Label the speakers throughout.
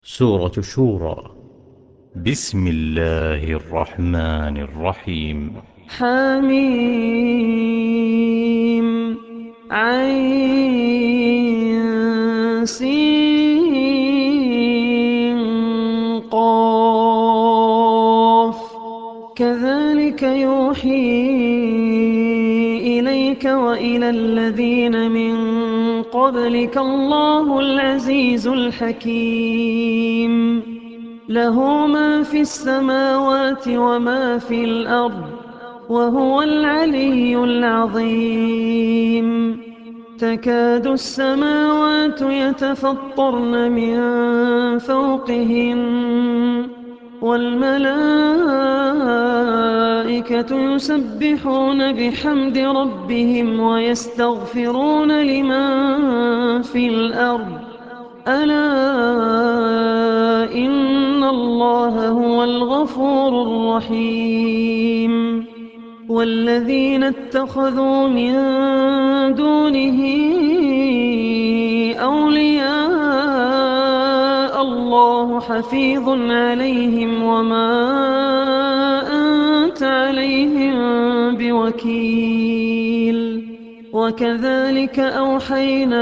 Speaker 1: سورة الشورى. بسم الله الرحمن الرحيم.
Speaker 2: حميم عين سين قاف كذلك يوحي إليك وإلى الذين من قبلك الله العزيز الحكيم له ما في السماوات وما في الأرض وهو العلي العظيم تكاد السماوات يتفطرن من فوقهن والملائكة يسبحون بحمد ربهم ويستغفرون لمن في الأرض ألا إن الله هو الغفور الرحيم والذين اتخذوا من دونه أولياء الله حفيظ عليهم وما أنت عليهم بوكيل وكذلك أوحينا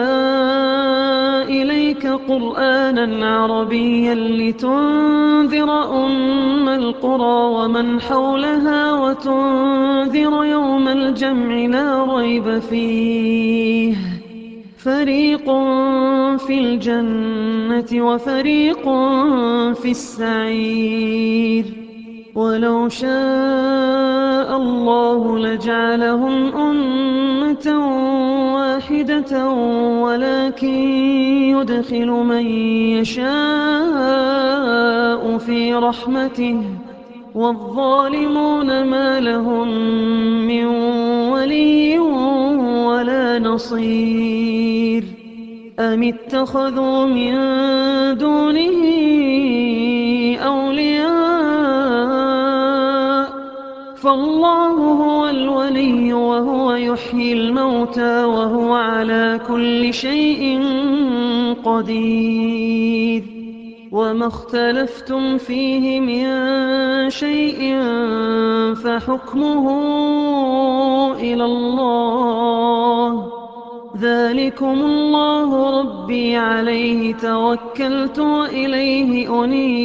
Speaker 2: إليك قرآنا عربيا لتنذر أم القرى ومن حولها وتنذر يوم الجمع لا ريب فيه فريق في الجنة وفريق في السعير ولو شاء الله لجعلهم أمة واحدة ولكن يدخل من يشاء في رحمته والظالمون ما لهم من ولي ولا نصير أم اتخذوا من دونه أولياء فالله هو الولي وهو يحيي الموتى وهو على كل شيء قدير وما اختلفتم فيه من شيء فحكمه إلى الله ذلكم الله ربي عليه توكلت وإليه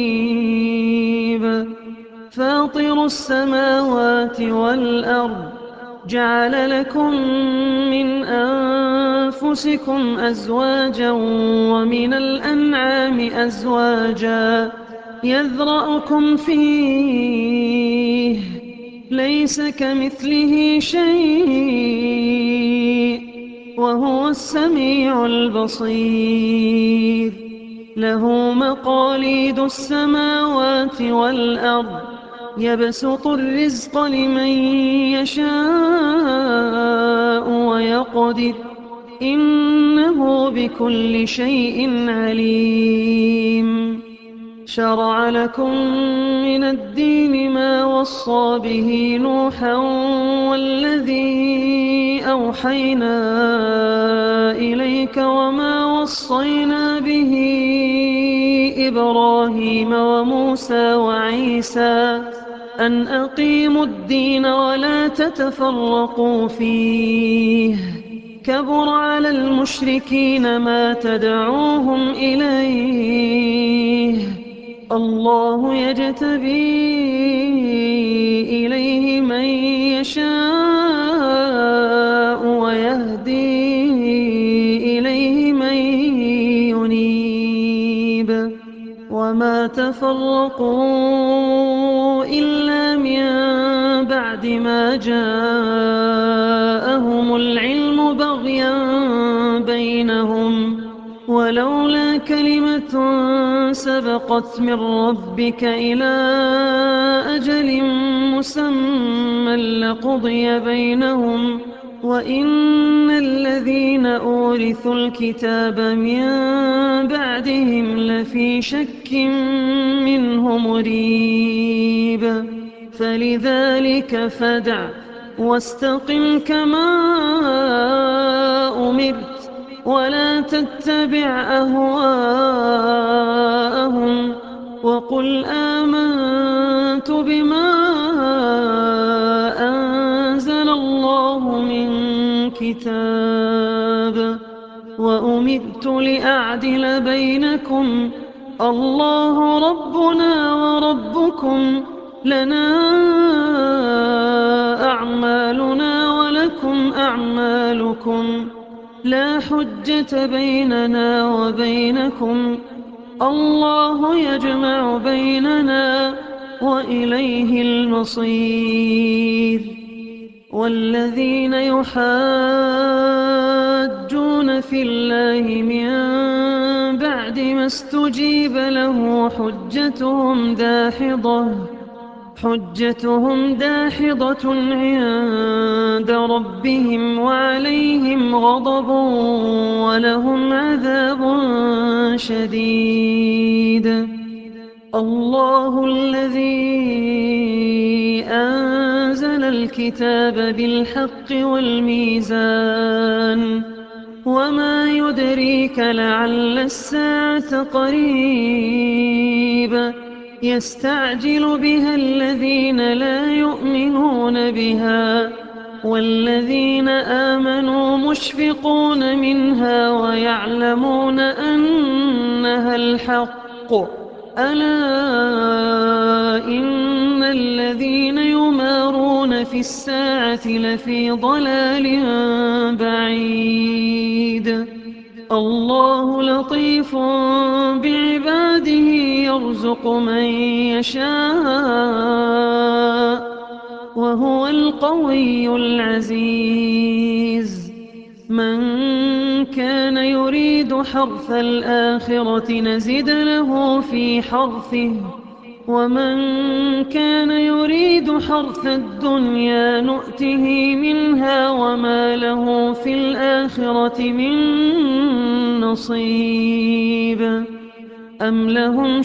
Speaker 2: أنيب فاطر السماوات والأرض جعل لكم من أنفسكم أزواجا ومن الأنعام أزواجا يذرأكم فيه ليس كمثله شيء وهو السميع البصير له مقاليد السماوات والأرض يبسط الرزق لمن يشاء ويقدر إنه بكل شيء عليم شرع لكم من الدين ما وصى به نوحا والذي أوحينا إليك وما وصينا به إبراهيم وموسى وعيسى أن أقيموا الدين ولا تتفرقوا فيه كبر على المشركين ما تدعوهم إليه الله يجتبي إليه من يشاء ويهدي إليه من ينيب وما تفرقوا إلا من بعد ما جاءهم العلم بغيا بينهم ولولا كلمة سبقت من ربك إلى أجل مسمى لقضي بينهم وإن الذين أورثوا الكتاب من بعدهم لفي شك منه مريب فلذلك فادع واستقم كما أمرت ولا تتبع أهواءهم وقل آمنت بما أنزل الله من كتاب وأمرت لأعدل بينكم الله ربنا وربكم لنا أعمالنا ولكم أعمالكم لا حجة بيننا وبينكم الله يجمع بيننا وإليه المصير. والذين يحاجون في الله من بعد ما استجيب له حجتهم داحضة عند ربهم وعليهم غضب ولهم عذاب شديد. الله الذي أنزل الكتاب بالحق والميزان وما يدريك لعل الساعة قريب يستعجل بها الذين لا يؤمنون بها والذين آمنوا مشفقون منها ويعلمون أنها الحق ألا إن الذين يمارون في الساعة لفي ضلال بعيد. الله لطيف بعباده يرزق من يشاء وهو القوي العزيز. من كان يريد حرث الآخرة نزد له في حرثه ومن كان يريد حرث الدنيا نؤته منها وما له في الآخرة من نصيب. أم لهم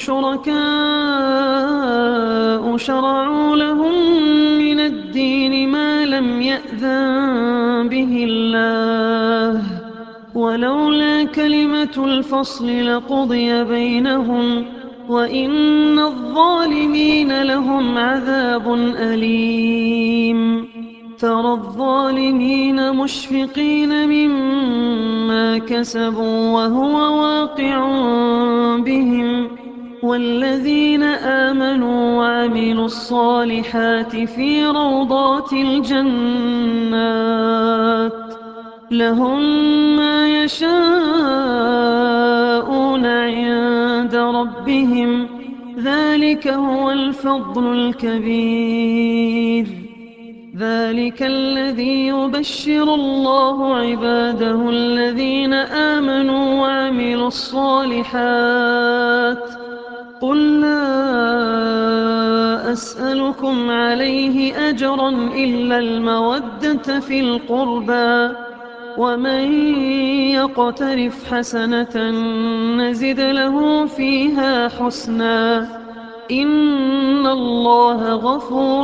Speaker 2: شركاء شرعوا لهم من الدين ما لم يأذن به الله ولولا كلمة الفصل لقضي بينهم وإن الظالمين لهم عذاب أليم. ترى الظالمين مشفقين مما كسبوا وهو واقع بهم والذين آمنوا وعملوا الصالحات في روضات الجنات لهم ما يشاءون عند ربهم ذلك هو الفضل الكبير. ذلك الذي يبشر الله عباده الذين آمنوا وعملوا الصالحات. قل لا أسألكم عليه أجرا إلا المودة في القربى ومن يقترف حسنة نزد له فيها حسنا إن الله غفور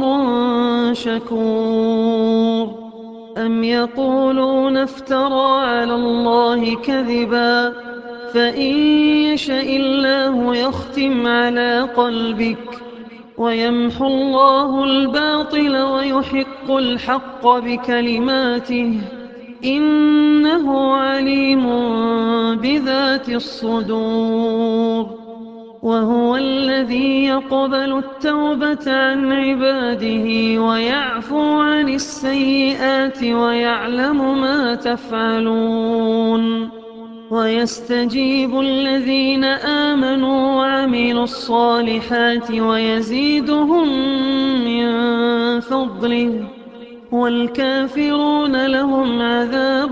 Speaker 2: شكور. أم يقولون افترى على الله كذبا فإن يشاء الله يختم على قلبك ويمحو الله الباطل ويحق الحق بكلماته إنه عليم بذات الصدور. وهو الذي يقبل التوبة عن عباده ويعفو عن السيئات ويعلم ما تفعلون ويستجيب الذين آمنوا وعملوا الصالحات ويزيدهم من فضله والكافرون لهم عذاب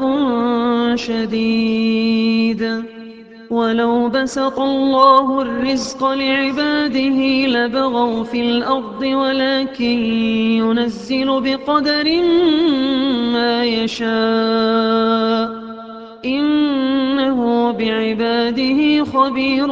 Speaker 2: شديد. ولو بسط الله الرزق لعباده لبغوا في الأرض ولكن ينزل بقدر ما يشاء إنه بعباده خبير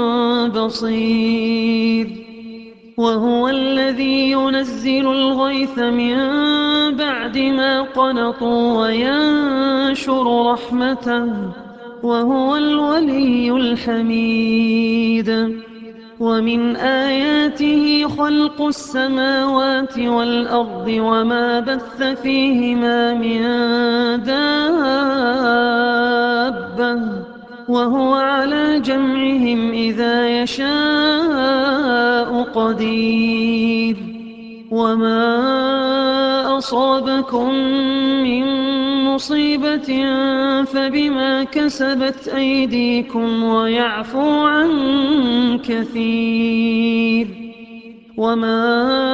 Speaker 2: بصير. وهو الذي ينزل الغيث من بعد ما قنطوا وينشر رحمته وهو الولي الحميد. ومن آياته خلق السماوات والأرض وما بث فيهما من دابة وهو على جمعهم إذا يشاء قدير وما أصابكم من مصيبة فبما كسبت أيديكم ويعفو عن كثير وما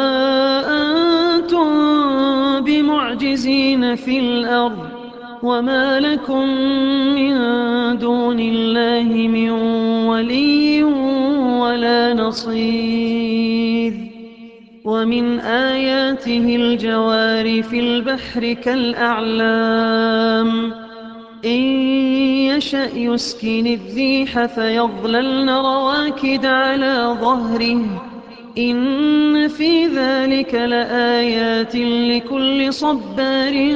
Speaker 2: أنتم بمعجزين في الأرض وما لكم من دون الله من ولي ولا نصير ومن آياته الجوار في البحر كالأعلام إن يشأ يسكن الريح فيظللن رواكد على ظهره إن في ذلك لآيات لكل صبار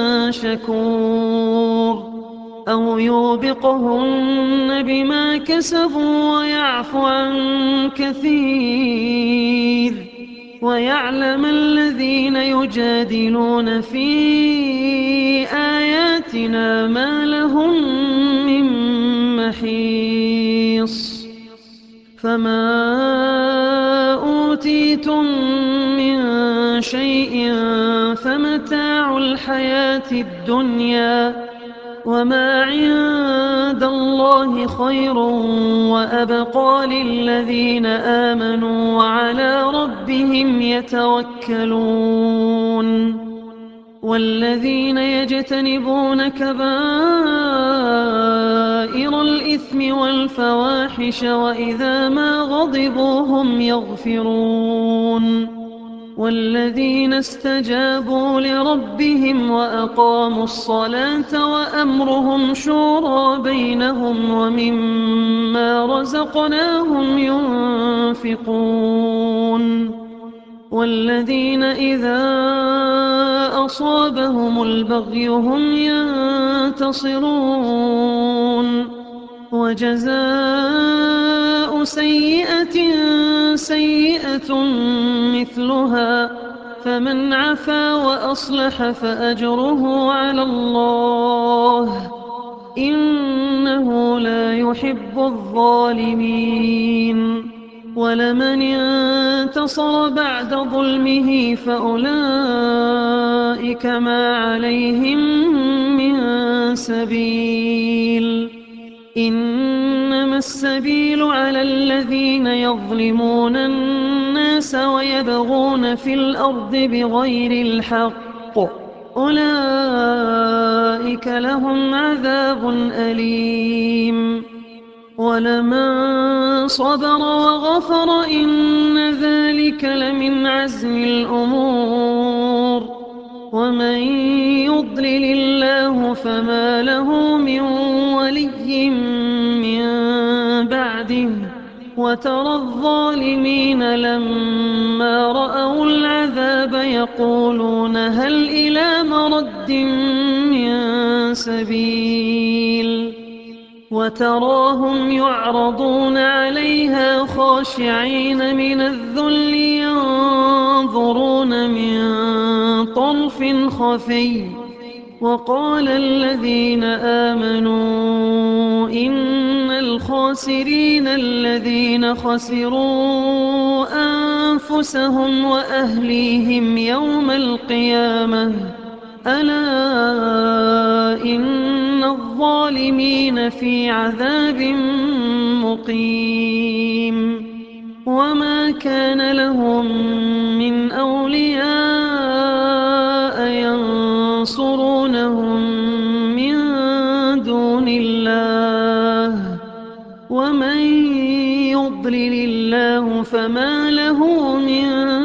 Speaker 2: شكور أو يوبقهن بما كسبوا ويعفو عن كثير ويعلم الذين يجادلون في آياتنا ما لهم من محيص فما أوتيتم من شيء فمتاع الحياة الدنيا وما عند الله خير وأبقى للذين آمنوا وعلى ربهم يتوكلون والذين يجتنبون كبائر الإثم والفواحش وإذا ما غضبوا هم يغفرون والذين استجابوا لربهم وأقاموا الصلاة وأمرهم شورى بينهم ومما رزقناهم ينفقون والذين إذا أصابهم البغي هم ينتصرون وجزاء سيئة سيئة مثلها فمن عفا وأصلح فأجره على الله إنه لا يحب الظالمين ولمن انتصر بعد ظلمه فأولئك ما عليهم من سبيل إنما السبيل على الذين يظلمون الناس ويبغون في الأرض بغير الحق أولئك لهم عذاب أليم ولمن صبر وغفر إن ذلك لمن عزم الأمور ومن يضلل الله فما له من ولي من بعده وترى الظالمين لما رأوا العذاب يقولون هل إلى مرد من سبيل وتراهم يعرضون عليها خاشعين من الذل ينظرون من طرف خفي وقال الذين آمنوا إن الخاسرين الذين خسروا أنفسهم وأهليهم يوم القيامة ألا إن الظالمين في عذاب مقيم وما كان لهم من أولياء ينصرونهم من دون الله ومن يضلل الله فما له من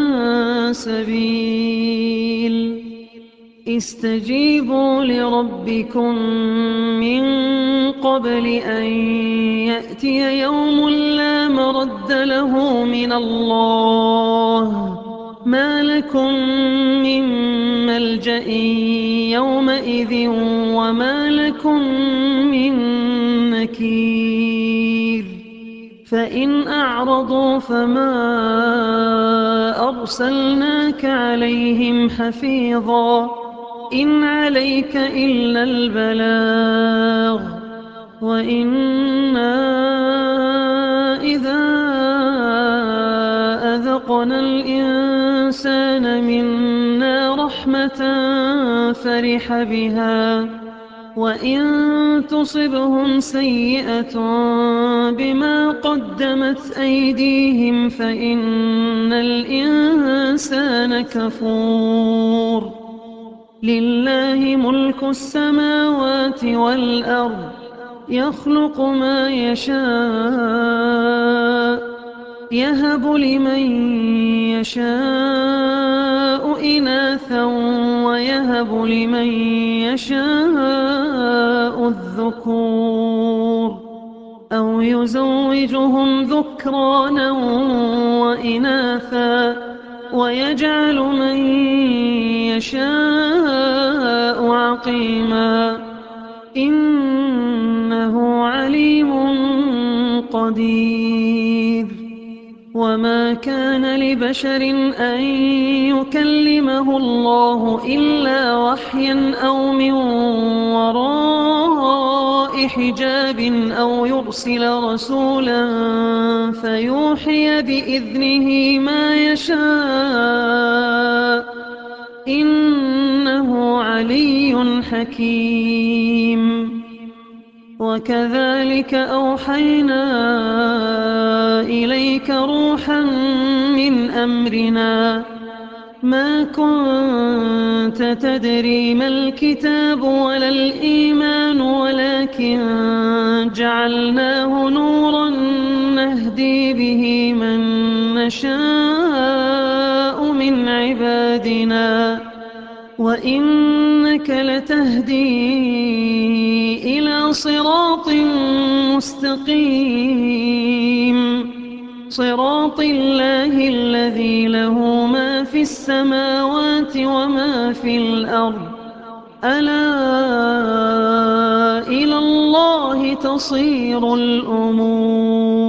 Speaker 2: سبيل استجيبوا لربكم من قبل أن يأتي يوم لا مرد له من الله ما لكم من ملجأ يومئذ وما لكم من نكير فإن أعرضوا فما أرسلناك عليهم حفيظا إن عليك إلا البلاغ وإنا إذا أذقنا الإنسان منا رحمة فرح بها وإن تصبهم سيئة بما قدمت أيديهم فإن الإنسان كفور لله ملك السماوات والأرض يخلق ما يشاء يهب لمن يشاء إناثا ويهب لمن يشاء الذكور أو يزوجهم ذكرانا وإناثا ويجعل من يشاء عقيما إنه عليم قدير وما كان لبشر أن يكلمه الله إلا وحيا أو من وراء حجاب أو يرسل رسولا فيوحي بإذنه ما يشاء إنه علي حكيم وكذلك أوحينا إليك روحا من أمرنا ما كنت تدري ما الكتاب ولا الإيمان ولكن جعلناه نورا نهدي به من نشاء من عبادنا وإنك لتهدي إلى صراط مستقيم صراط الله الذي له ما في السماوات وما في الأرض ألا إلى الله تصير الأمور